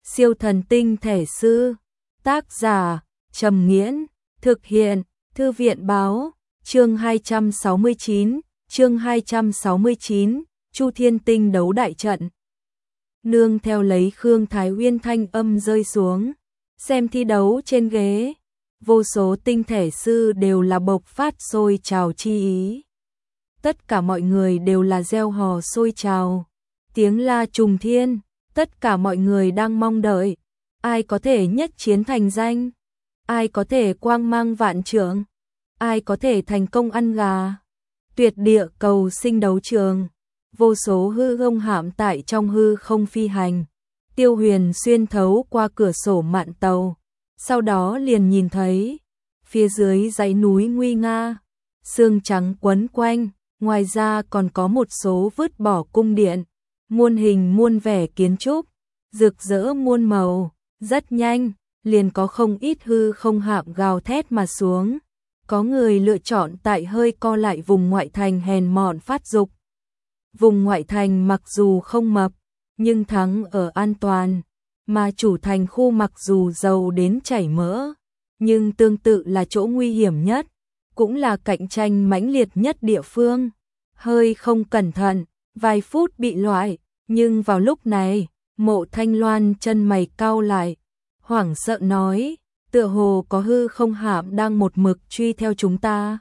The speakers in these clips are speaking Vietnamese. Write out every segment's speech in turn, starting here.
Siêu thần tinh thể sư. Tác giả Trầm Nghiễn. Thực hiện Thư viện báo. Chương 269. Chương 269. Chu Thiên Tinh đấu đại trận. Nương theo lấy Khương Thái Uyên thanh âm rơi xuống, xem thi đấu trên ghế, vô số tinh thể sư đều là bộc phát sôi trào chi ý. Tất cả mọi người đều là reo hò sôi trào, tiếng la trùng thiên, tất cả mọi người đang mong đợi, ai có thể nhất chiến thành danh, ai có thể quang mang vạn trượng, ai có thể thành công ăn gà. Tuyệt địa cầu sinh đấu trường, vô số hư không hạm tại trong hư không phi hành. Tiêu Huyền xuyên thấu qua cửa sổ mạn tàu, sau đó liền nhìn thấy phía dưới dãy núi nguy nga, sương trắng quấn quanh, ngoài ra còn có một số vứt bỏ cung điện, muôn hình muôn vẻ kiến trúc, rực rỡ muôn màu. Rất nhanh, liền có không ít hư không hạm gào thét mà xuống. Có người lựa chọn tại hơi co lại vùng ngoại thành hèn mọn phát dục. Vùng ngoại thành mặc dù không mập, nhưng thắng ở an toàn, mà chủ thành khu mặc dù giàu đến chảy mỡ, nhưng tương tự là chỗ nguy hiểm nhất, cũng là cạnh tranh mãnh liệt nhất địa phương. Hơi không cẩn thận, vài phút bị loại, nhưng vào lúc này, Mộ Thanh Loan chân mày cau lại, hoảng sợ nói, tựa hồ có hư không hạm đang một mực truy theo chúng ta.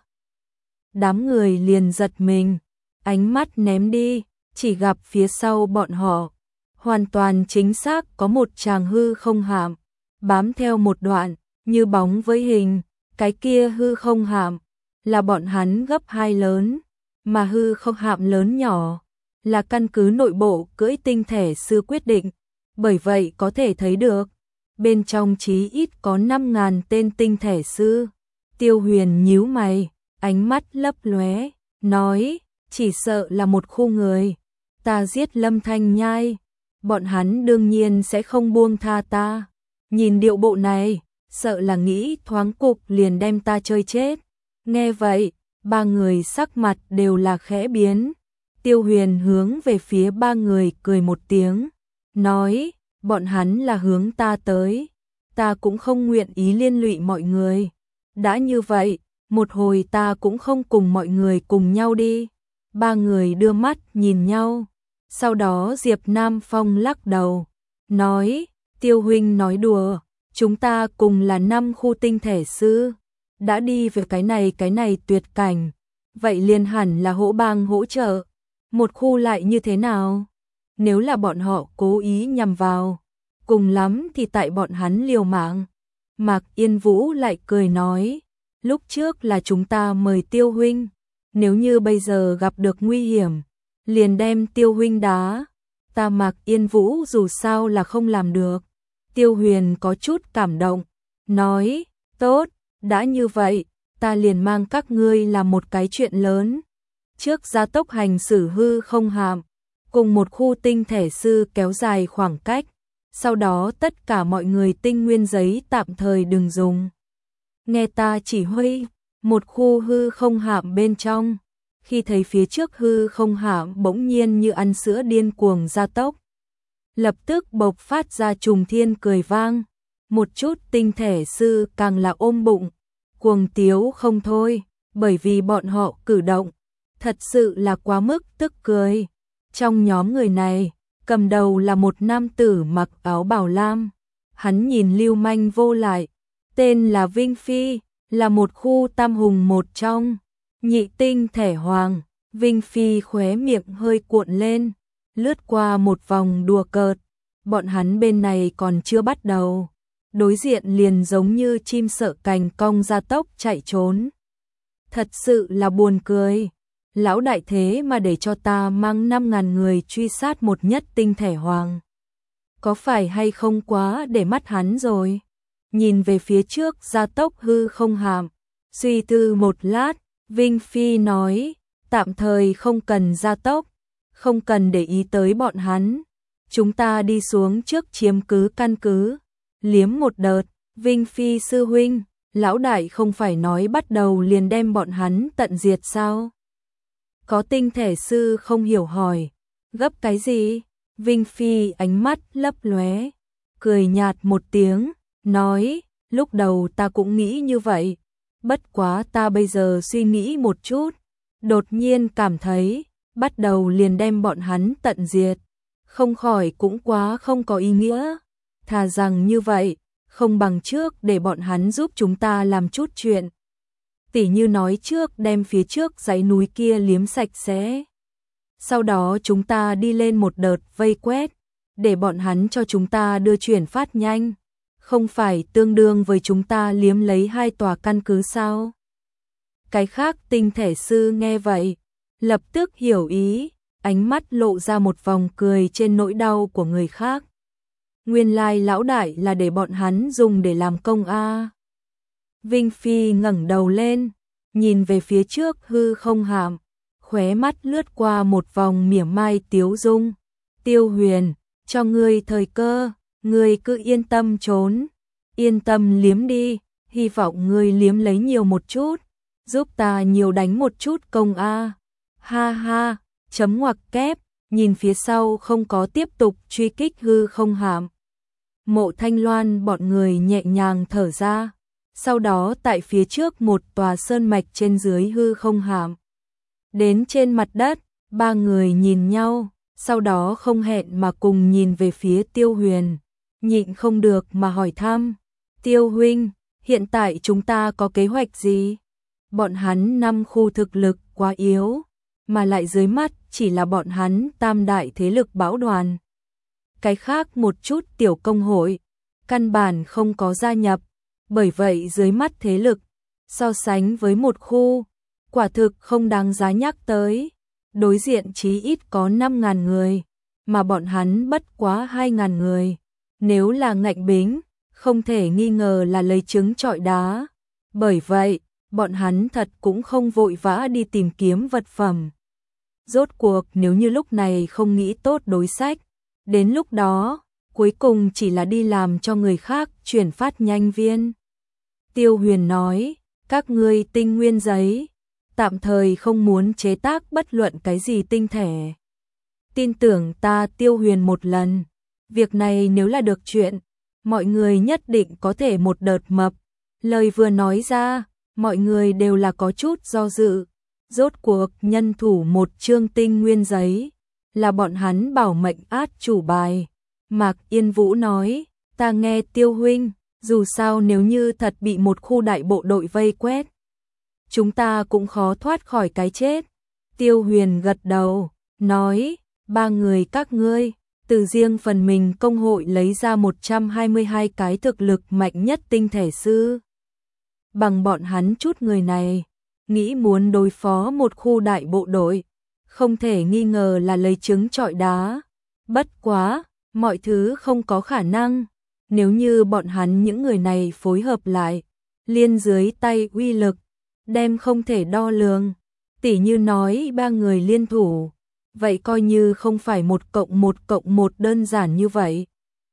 Đám người liền giật mình, ánh mắt ném đi, chỉ gặp phía sau bọn họ, hoàn toàn chính xác có một tràng hư không hạm, bám theo một đoạn, như bóng với hình, cái kia hư không hạm, là bọn hắn gấp 2 lớn, mà hư không hạm lớn nhỏ, là căn cứ nội bộ cưỡi tinh thể sư quyết định, bởi vậy có thể thấy được, bên trong chí ít có 5.000 tên tinh thể sư. Tiêu Huyền nhíu mày, ánh mắt lấp lóe, nói, chỉ sợ là một khu người, ta giết Lâm Thanh Nhai, bọn hắn đương nhiên sẽ không buông tha ta. Nhìn điệu bộ này, sợ là nghĩ thoáng cục liền đem ta chơi chết. Nghe vậy, ba người sắc mặt đều là khẽ biến. Tiêu Huyền hướng về phía ba người cười một tiếng, nói, bọn hắn là hướng ta tới, ta cũng không nguyện ý liên lụy mọi người. Đã như vậy, một hồi ta cũng không cùng mọi người cùng nhau đi. Ba người đưa mắt nhìn nhau, sau đó Diệp Nam Phong lắc đầu, nói, Tiêu huynh nói đùa, chúng ta cùng là 5 khu tinh thể sư, đã đi về cái này tuyệt cảnh, vậy liền hẳn là hỗ bang hỗ trợ, một khu lại như thế nào? Nếu là bọn họ cố ý nhằm vào, cùng lắm thì tại bọn hắn liều mạng. Mạc Yên Vũ lại cười nói, lúc trước là chúng ta mời Tiêu huynh, nếu như bây giờ gặp được nguy hiểm, liền đem Tiêu huynh đá. Ta Mạc Yên Vũ dù sao là không làm được. Tiêu Huyền có chút cảm động, nói, tốt, đã như vậy, ta liền mang các ngươi làm một cái chuyện lớn. Trước gia tốc hành xử hư không hạm, cùng một khu tinh thể sư kéo dài khoảng cách, sau đó tất cả mọi người tinh nguyên giấy tạm thời đừng dùng. Nghe ta chỉ huy, một khu hư không hạm bên trong, khi thấy phía trước hư không hạm bỗng nhiên như ăn sữa điên cuồng gia tốc, lập tức bộc phát ra trùng thiên cười vang, một chút tinh thể sư càng là ôm bụng, cuồng tiếu không thôi, bởi vì bọn họ cử động, thật sự là quá mức tức cười. Trong nhóm người này, cầm đầu là một nam tử mặc áo bào lam, hắn nhìn lưu manh vô lại, tên là Vinh Phi, là một khu tam hùng một trong, nhị tinh thể hoàng. Vinh Phi khóe miệng hơi cuộn lên, lướt qua một vòng đùa cợt, bọn hắn bên này còn chưa bắt đầu, đối diện liền giống như chim sợ cành cong ra tốc chạy trốn. Thật sự là buồn cười, lão đại thế mà để cho ta mang 5.000 người truy sát một nhất tinh thể hoàng. Có phải hay không quá để mắt hắn rồi? Nhìn về phía trước gia tốc hư không hạm, suy tư một lát, Vinh Phi nói, tạm thời không cần gia tốc, không cần để ý tới bọn hắn. Chúng ta đi xuống trước chiếm cứ căn cứ, liếm một đợt. Vinh Phi sư huynh, lão đại không phải nói bắt đầu liền đem bọn hắn tận diệt sao? Có tinh thể sư không hiểu hỏi, gấp cái gì? Vinh Phi ánh mắt lấp lóe, cười nhạt một tiếng, nói, lúc đầu ta cũng nghĩ như vậy, bất quá ta bây giờ suy nghĩ một chút, đột nhiên cảm thấy, bắt đầu liền đem bọn hắn tận diệt, không khỏi cũng quá không có ý nghĩa, thà rằng như vậy, không bằng trước để bọn hắn giúp chúng ta làm chút chuyện. Tỉ như nói trước đem phía trước dãy núi kia liếm sạch sẽ. Sau đó chúng ta đi lên một đợt vây quét, để bọn hắn cho chúng ta đưa chuyển phát nhanh, không phải tương đương với chúng ta liếm lấy 2 tòa căn cứ sao? Cái khác tinh thể sư nghe vậy, lập tức hiểu ý, ánh mắt lộ ra một vòng cười trên nỗi đau của người khác. Nguyên lai lão đại là để bọn hắn dùng để làm công a. Vinh Phi ngẩng đầu lên, nhìn về phía trước hư không hạm, khóe mắt lướt qua một vòng mỉa mai tiếu dung. Tiêu Huyền, cho ngươi thời cơ, ngươi cứ yên tâm trốn, yên tâm liếm đi, hy vọng ngươi liếm lấy nhiều một chút, giúp ta nhiều đánh một chút công a. Ha ha, chấm ngoặc kép, nhìn phía sau không có tiếp tục truy kích hư không hạm. Mộ Thanh Loan bọn người nhẹ nhàng thở ra, sau đó tại phía trước một tòa sơn mạch trên dưới hư không hạm. Đến trên mặt đất, 3 người nhìn nhau, sau đó không hẹn mà cùng nhìn về phía Tiêu Huyền, nhịn không được mà hỏi thăm, Tiêu huynh, hiện tại chúng ta có kế hoạch gì? Bọn hắn 5 khu thực lực quá yếu, mà lại dưới mắt chỉ là bọn hắn tam đại thế lực bão đoàn. Cái khác một chút tiểu công hội, căn bản không có gia nhập, bởi vậy dưới mắt thế lực, so sánh với một khu, quả thực không đáng giá nhắc tới. Đối diện chí ít có 5.000 người, mà bọn hắn bất quá 2.000 người. Nếu là ngạnh bính, không thể nghi ngờ là lấy trứng trọi đá. Bởi vậy, bọn hắn thật cũng không vội vã đi tìm kiếm vật phẩm. Rốt cuộc nếu như lúc này không nghĩ tốt đối sách, đến lúc đó, cuối cùng chỉ là đi làm cho người khác chuyển phát nhanh viên. Tiêu Huyền nói, các ngươi tinh nguyên giấy, tạm thời không muốn chế tác bất luận cái gì tinh thể. Tin tưởng ta Tiêu Huyền một lần, việc này nếu là được chuyện, mọi người nhất định có thể một đợt mập. Lời vừa nói ra, mọi người đều là có chút do dự. Rốt cuộc nhân thủ một chương tinh nguyên giấy, là bọn hắn bảo mệnh át chủ bài. Mạc Yên Vũ nói, ta nghe Tiêu huynh, dù sao nếu như thật bị một khu đại bộ đội vây quét, chúng ta cũng khó thoát khỏi cái chết. Tiêu Huyền gật đầu, nói, 3 người các ngươi, từ riêng phần mình công hội lấy ra 122 cái thực lực mạnh nhất tinh thể sư. Bằng bọn hắn chút người này, nghĩ muốn đối phó một khu đại bộ đội, không thể nghi ngờ là lấy trứng trọi đá. Bất quá, mọi thứ không có khả năng, nếu như bọn hắn những người này phối hợp lại, liên dưới tay uy lực, đem không thể đo lường. Tỉ như nói 3 người liên thủ, vậy coi như không phải 1+1+1 đơn giản như vậy,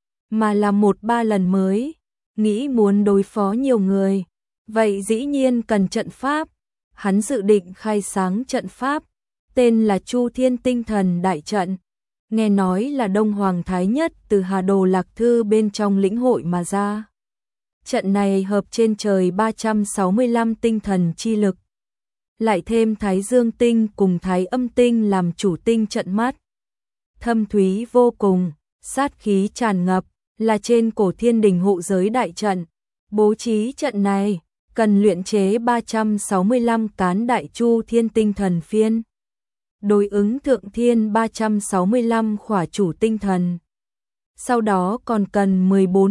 mà là 1-3 lần mới. Nghĩ muốn đối phó nhiều người, vậy dĩ nhiên cần trận pháp. Hắn dự định khai sáng trận pháp, tên là Chu Thiên Tinh Thần Đại Trận. Nghe nói là Đông Hoàng Thái Nhất từ Hà Đồ Lạc Thư bên trong lĩnh hội mà ra. Trận này hợp trên trời 365 tinh thần chi lực, lại thêm Thái Dương Tinh cùng Thái Âm Tinh làm chủ tinh trận mắt. Thâm thúy vô cùng, sát khí tràn ngập, là trên cổ thiên đình hộ giới đại trận. Bố trí trận này, cần luyện chế 365 cán đại chu thiên tinh thần phiên, đối ứng thượng thiên 365 khỏa chủ tinh thần. Sau đó còn cần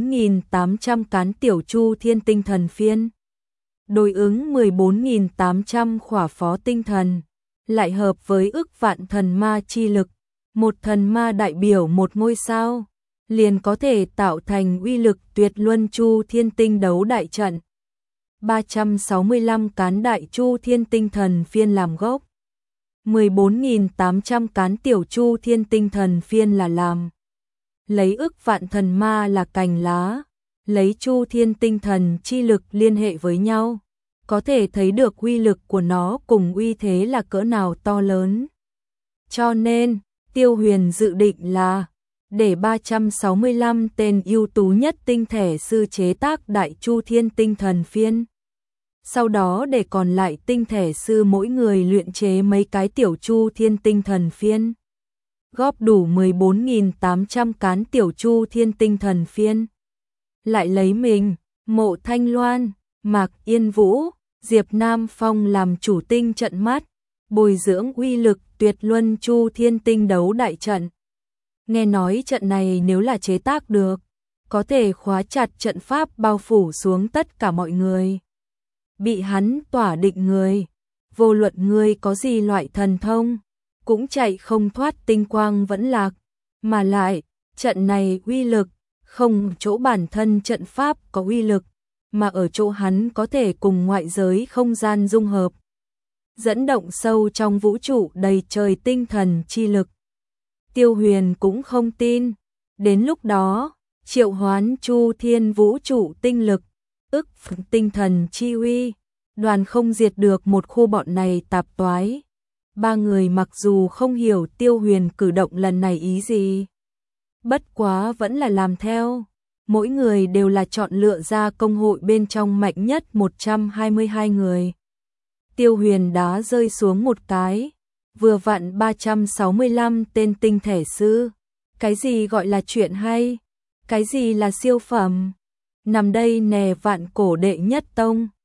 14.800 cán tiểu chu thiên tinh thần phiên, đối ứng 14.800 khỏa phó tinh thần, lại hợp với ức vạn thần ma chi lực, một thần ma đại biểu một ngôi sao, liền có thể tạo thành uy lực tuyệt luân chu thiên tinh đấu đại trận. 365 cán đại chu thiên tinh thần phiên làm gốc, 14.800 cán tiểu chu thiên tinh thần phiên là làm. Lấy ức vạn thần ma là cành lá, lấy chu thiên tinh thần chi lực liên hệ với nhau, có thể thấy được uy lực của nó cùng uy thế là cỡ nào to lớn. Cho nên, Tiêu Huyền dự định là để 365 tên ưu tú nhất tinh thể sư chế tác Đại Chu Thiên Tinh Thần Phiên. Sau đó để còn lại tinh thể sư mỗi người luyện chế mấy cái tiểu Chu Thiên Tinh Thần Phiên. Góp đủ 14.800 cán tiểu Chu Thiên Tinh Thần Phiên. Lại lấy mình, Mộ Thanh Loan, Mạc Yên Vũ, Diệp Nam Phong làm chủ tinh trận mắt, bồi dưỡng uy lực tuyệt luân Chu Thiên Tinh đấu đại trận. Nghe nói trận này nếu là chế tác được, có thể khóa chặt trận pháp bao phủ xuống tất cả mọi người. Bị hắn tỏa định người, vô luận người có gì loại thần thông, cũng chạy không thoát tinh quang vẫn lạc. Mà lại, trận này uy lực, không chỗ bản thân trận pháp có uy lực, mà ở chỗ hắn có thể cùng ngoại giới không gian dung hợp. Dẫn động sâu trong vũ trụ đầy trời tinh thần chi lực. Tiêu Huyền cũng không tin. Đến lúc đó, triệu hoán Chu Thiên vũ trụ tinh lực, ức tinh thần chi uy, đoàn không diệt được một khu bọn này tạp toái. Ba người mặc dù không hiểu Tiêu Huyền cử động lần này ý gì, bất quá vẫn là làm theo. Mỗi người đều là chọn lựa ra công hội bên trong mạnh nhất 122 người. Tiêu Huyền đá rơi xuống một cái, vừa vặn 365 tên tinh thể sư. Cái gì gọi là chuyện hay? Cái gì là siêu phẩm? Nằm đây nè vạn cổ đệ nhất tông.